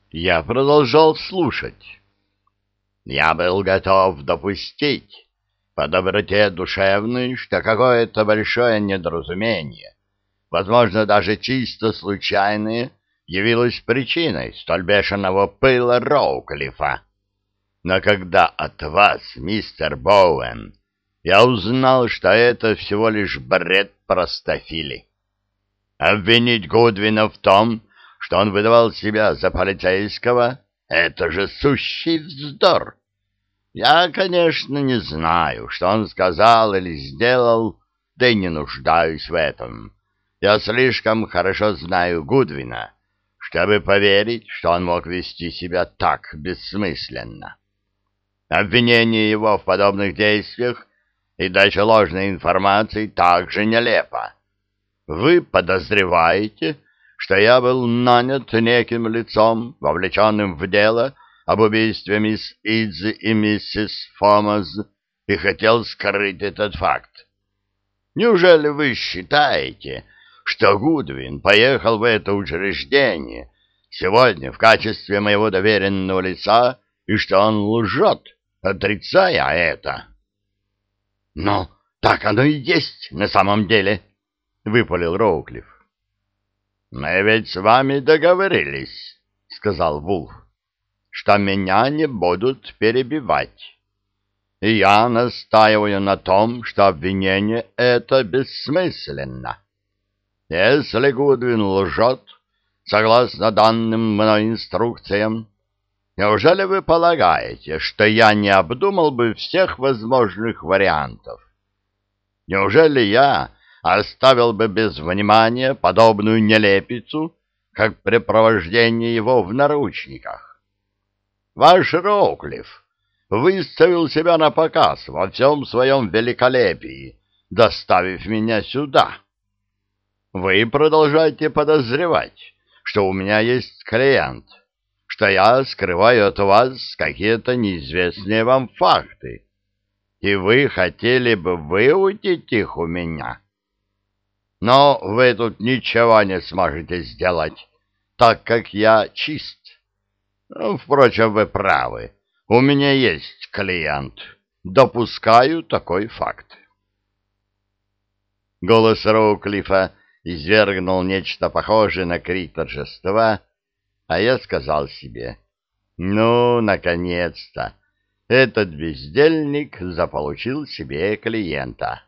Я продолжал слушать. Я был готов допустить по доброте душевной, что какое-то большое недоразумение, возможно, даже чисто случайное, явилось причиной столь бешеного пыла Роуклифа. Но когда от вас, мистер Боуэн, я узнал, что это всего лишь бред простофили. Обвинить Гудвина в том, что он выдавал себя за полицейского, это же сущий вздор. Я, конечно, не знаю, что он сказал или сделал, да и не нуждаюсь в этом. Я слишком хорошо знаю Гудвина, чтобы поверить, что он мог вести себя так бессмысленно. Обвинение его в подобных действиях и дача ложной информации также нелепо. Вы подозреваете, что я был нанят неким лицом, вовлеченным в дело об убийстве мисс Идзи и миссис Фомас, и хотел скрыть этот факт. Неужели вы считаете, что Гудвин поехал в это учреждение сегодня в качестве моего доверенного лица, и что он лжет, отрицая это? — Ну, так оно и есть на самом деле, — выпалил Роуклифф. — Мы ведь с вами договорились, — сказал Вулф, — что меня не будут перебивать. И я настаиваю на том, что обвинение это бессмысленно. Если Гудвин лжет, согласно данным мной инструкциям, неужели вы полагаете, что я не обдумал бы всех возможных вариантов? Неужели я оставил бы без внимания подобную нелепицу, как препровождение его в наручниках? Ваш Роуклифф выставил себя на показ во всем своем великолепии, доставив меня сюда. Вы продолжаете подозревать, что у меня есть клиент, что я скрываю от вас какие-то неизвестные вам факты, и вы хотели бы выудить их у меня. Но вы тут ничего не сможете сделать, так как я чист. Впрочем, вы правы. У меня есть клиент. Допускаю такой факт. Голос Роуклиффа извергнул нечто похожее на крик торжества, а я сказал себе: ну, наконец-то, этот бездельник заполучил себе клиента.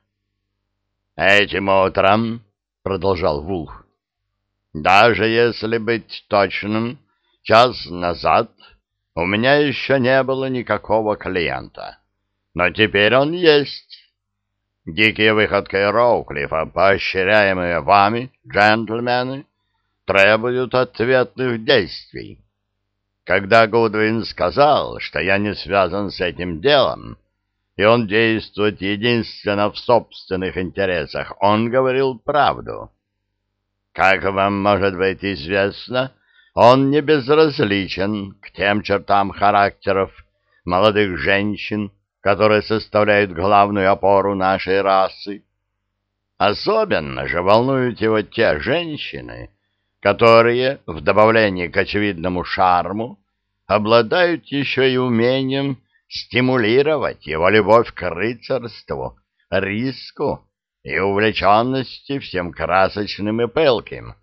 Этим утром, — продолжал Вулф, — даже если быть точным, час назад у меня еще не было никакого клиента, но теперь он есть. Дикие выходки Роуклиффа, поощряемые вами, джентльмены, требуют ответных действий. Когда Гудвин сказал, что я не связан с этим делом, и он действует единственно в собственных интересах, он говорил правду. Как вам может быть известно, он не безразличен к тем чертам характеров молодых женщин, которые составляют главную опору нашей расы. Особенно же волнуют его те женщины, которые, в добавлении к очевидному шарму, обладают еще и умением стимулировать его любовь к рыцарству, риску и увлеченности всем красочным и пылким.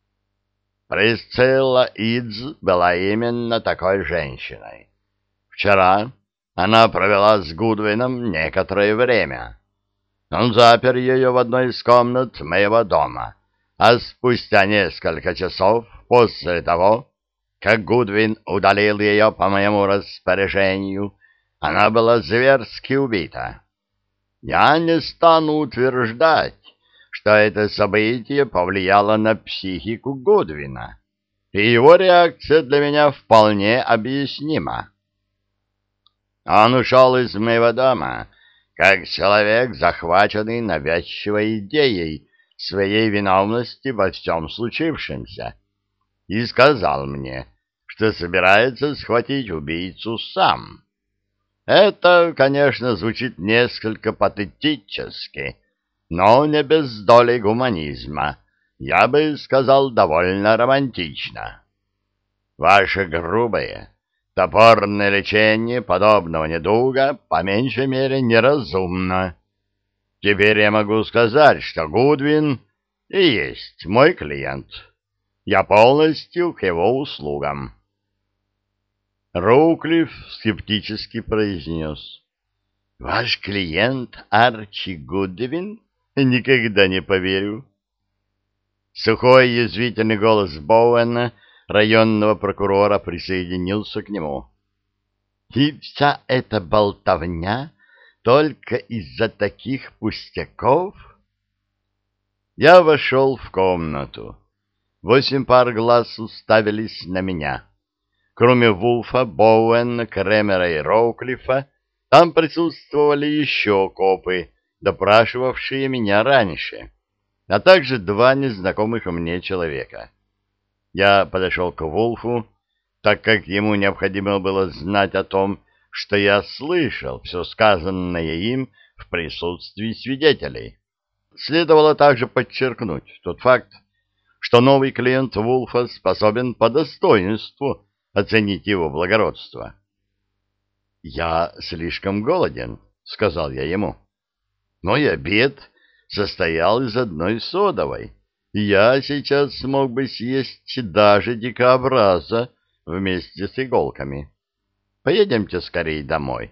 Присцилла Идз была именно такой женщиной. Вчера она провела с Гудвином некоторое время. Он запер ее в одной из комнат моего дома, а спустя несколько часов после того, как Гудвин удалил ее по моему распоряжению, она была зверски убита. Я не стану утверждать, что это событие повлияло на психику Гудвина, и его реакция для меня вполне объяснима. Он ушел из моего дома, как человек, захваченный навязчивой идеей своей виновности во всем случившемся, и сказал мне, что собирается схватить убийцу сам. Это, конечно, звучит несколько патетически, но не без доли гуманизма, я бы сказал, довольно романтично. Ваше грубое, топорное лечение подобного недуга по меньшей мере неразумно. Теперь я могу сказать, что Гудвин и есть мой клиент. Я полностью к его услугам. Роуклифф скептически произнес: «Ваш клиент Арчи Гудвин? Никогда не поверю». Сухой язвительный голос Боуэна, районного прокурора, присоединился к нему. «И вся эта болтовня только из-за таких пустяков?» Я вошел в комнату. 8 пар глаз уставились на меня. Кроме Вулфа, Боуэна, Кремера и Роуклиффа, там присутствовали еще копы, допрашивавшие меня раньше, а также 2 незнакомых мне человека. Я подошел к Вулфу, так как ему необходимо было знать о том, что я слышал все сказанное им в присутствии свидетелей. Следовало также подчеркнуть тот факт, что новый клиент Вулфа способен по достоинству оценить его благородство. «Я слишком голоден», — сказал я ему. «Мой обед состоял из одной содовой, и я сейчас смог бы съесть даже дикобраза вместе с иголками. Поедемте скорее домой».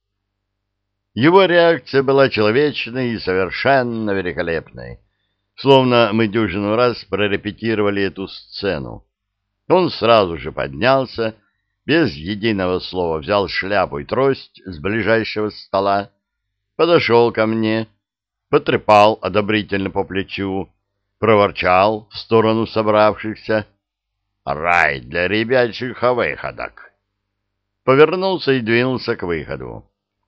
Его реакция была человечной и совершенно великолепной, словно мы дюжину раз прорепетировали эту сцену. Он сразу же поднялся, без единого слова взял шляпу и трость с ближайшего стола, подошел ко мне, потрепал одобрительно по плечу, проворчал в сторону собравшихся: «Рай для ребячих выходок!» Повернулся и двинулся к выходу.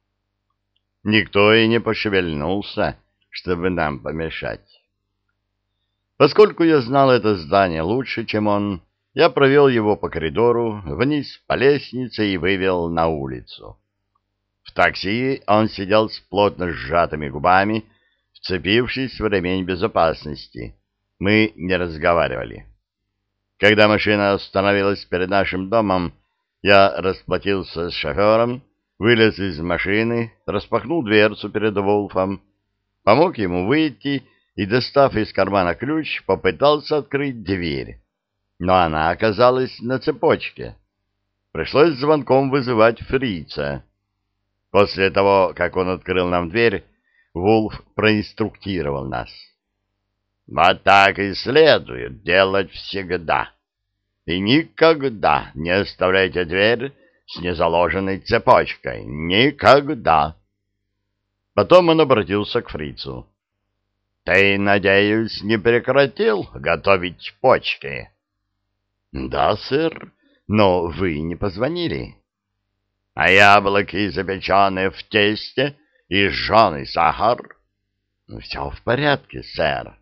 Никто и не пошевельнулся, чтобы нам помешать. Поскольку я знал это здание лучше, чем он, я провел его по коридору, вниз по лестнице и вывел на улицу. В такси он сидел с плотно сжатыми губами, вцепившись в ремень безопасности. Мы не разговаривали. Когда машина остановилась перед нашим домом, я расплатился с шофером, вылез из машины, распахнул дверцу перед Вулфом, помог ему выйти и, достав из кармана ключ, попытался открыть дверь. Но она оказалась на цепочке. Пришлось звонком вызывать фрица. После того, как он открыл нам дверь, Вулф проинструктировал нас: «Вот так и следует делать всегда. И никогда не оставляйте дверь с незаложенной цепочкой. Никогда!» Потом он обратился к фрицу: «Ты, надеюсь, не прекратил готовить почки?» «Да, сэр, но вы не позвонили». «А яблоки, запеченные в тесте, и жженый сахар?» «Все в порядке, сэр».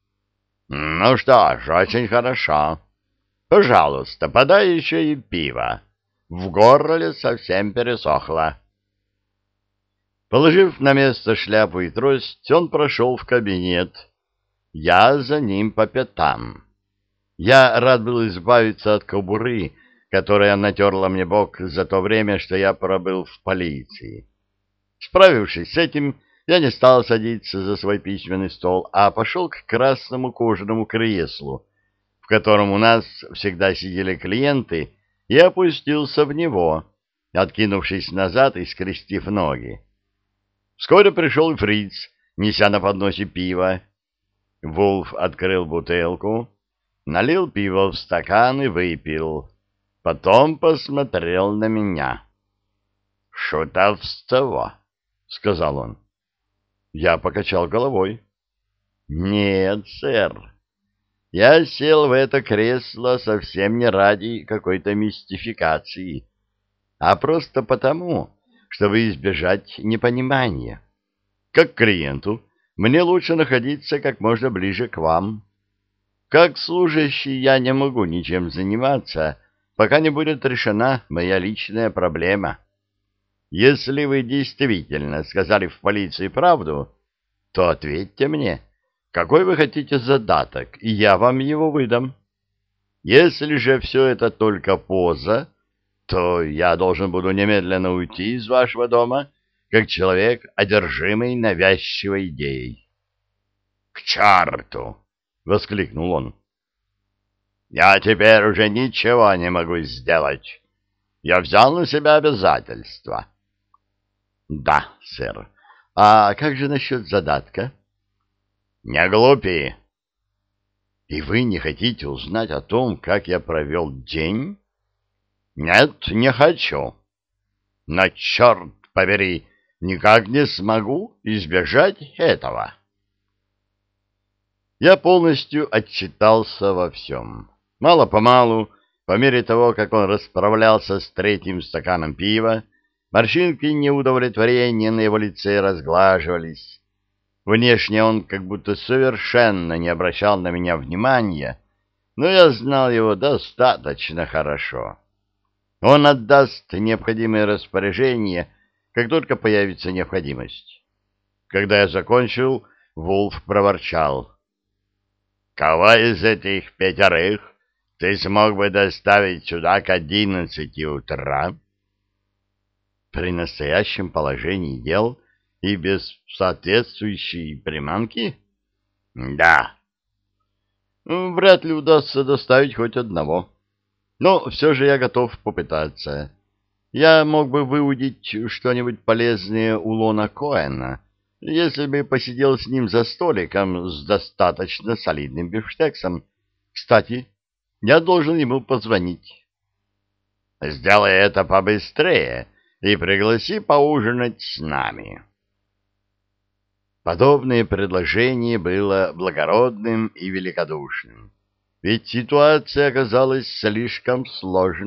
«Ну что ж, очень хорошо. Пожалуйста, подай еще и пиво. В горле совсем пересохло». Положив на место шляпу и трость, он прошел в кабинет. Я за ним по пятам. Я рад был избавиться от кобуры, которая натерла мне бок за то время, что я пробыл в полиции. Справившись с этим, я не стал садиться за свой письменный стол, а пошел к красному кожаному креслу, в котором у нас всегда сидели клиенты, и опустился в него, откинувшись назад и скрестив ноги. Вскоре пришел и фриц, неся на подносе пиво. Вулф открыл бутылку, налил пиво в стакан и выпил. Потом посмотрел на меня. «Шутовство», — сказал он. Я покачал головой. «Нет, сэр, я сел в это кресло совсем не ради какой-то мистификации, а просто потому, чтобы избежать непонимания. Как клиенту мне лучше находиться как можно ближе к вам. Как служащий я не могу ничем заниматься, пока не будет решена моя личная проблема. Если вы действительно сказали в полиции правду, то ответьте мне, какой вы хотите задаток, и я вам его выдам. Если же все это только поза, то я должен буду немедленно уйти из вашего дома, как человек, одержимый навязчивой идеей. — К черту! — воскликнул он. — Я теперь уже ничего не могу сделать. Я взял на себя обязательства. — Да, сэр. А как же насчет задатка? — Не глупи. — И вы не хотите узнать о том, как я провел день? — Нет, не хочу. Но, черт побери, никак не смогу избежать этого. Я полностью отчитался во всем. Мало-помалу, по мере того, как он расправлялся с третьим стаканом пива, морщинки неудовлетворения на его лице разглаживались. Внешне он как будто совершенно не обращал на меня внимания, но я знал его достаточно хорошо. Он отдаст необходимые распоряжения, как только появится необходимость. Когда я закончил, Вулф проворчал: «Кого из этих 5 ты смог бы доставить сюда к 11 утра?» При настоящем положении дел и без соответствующей приманки? Да. Вряд ли удастся доставить хоть одного. Но все же я готов попытаться. Я мог бы выудить что-нибудь полезное у Лона Коэна, если бы посидел с ним за столиком с достаточно солидным бифштексом. Кстати, я должен ему позвонить. Сделай это побыстрее и пригласи поужинать с нами. Подобное предложение было благородным и великодушным, ведь ситуация оказалась слишком сложной.